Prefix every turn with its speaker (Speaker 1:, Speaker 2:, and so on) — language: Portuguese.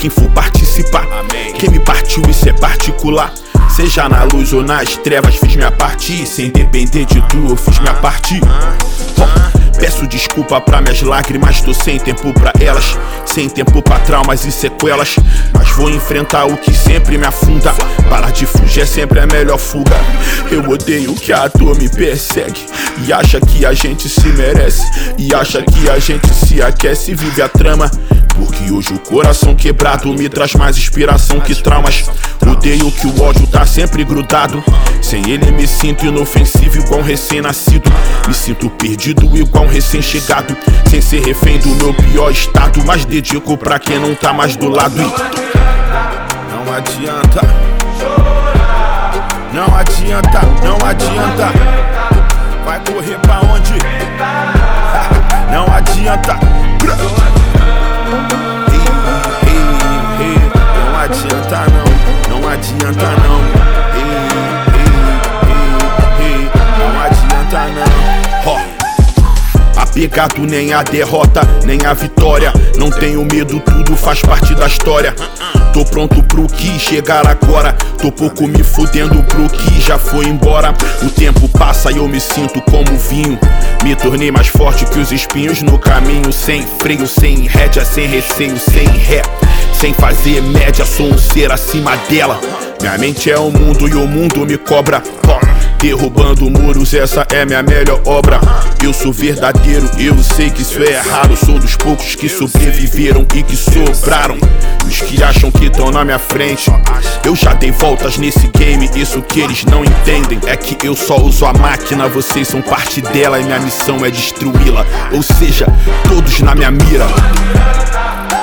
Speaker 1: quem for participar. Quem me partiu, isso é particular. Seja na luz ou nas trevas, fiz minha parte. Sem depender de tu, eu fiz minha parte. Peço desculpa pra minhas lágrimas, tô sem tempo pra elas, sem tempo pra traumas e sequelas. Mas vou enfrentar o que sempre me afunda. Parar de fugir é sempre a melhor fuga. Eu odeio que a dor me persegue e acha que a gente se merece, e acha que a gente se aquece e vive a trama. Porque hoje o coração quebrado me traz mais inspiração que traumas. Odeio que o ódio tá sempre grudado. Sem ele me sinto inofensivo igual um recém-nascido. Me sinto perdido igual um recém-chegado, sem ser refém do meu pior estado. Mas dedico pra quem não tá mais do lado. Não adianta, não adianta, não adianta. Vai correr pra onde? Não adianta. Não adianta não, não adianta não. Não adianta não. Apegado nem a derrota, nem a vitória. Não tenho medo, tudo faz parte da história. Tô pronto pro que chegar agora. Tô pouco me fudendo pro que já foi embora. O tempo passa e eu me sinto como vinho. Me tornei mais forte que os espinhos no caminho. Sem freio, sem rédea, sem receio, sem ré, sem fazer média, sou um ser acima dela. Minha mente é o mundo e o mundo me cobra. Derrubando muros, essa é minha melhor obra. Eu sou verdadeiro, eu sei que isso é errado. Sou dos poucos que sobreviveram e que sobraram. Os que acham que estão na minha frente, eu já dei voltas nesse game. Isso que eles não entendem é que eu só uso a máquina. Vocês são parte dela e minha missão é destruí-la. Ou seja, todos na minha mira.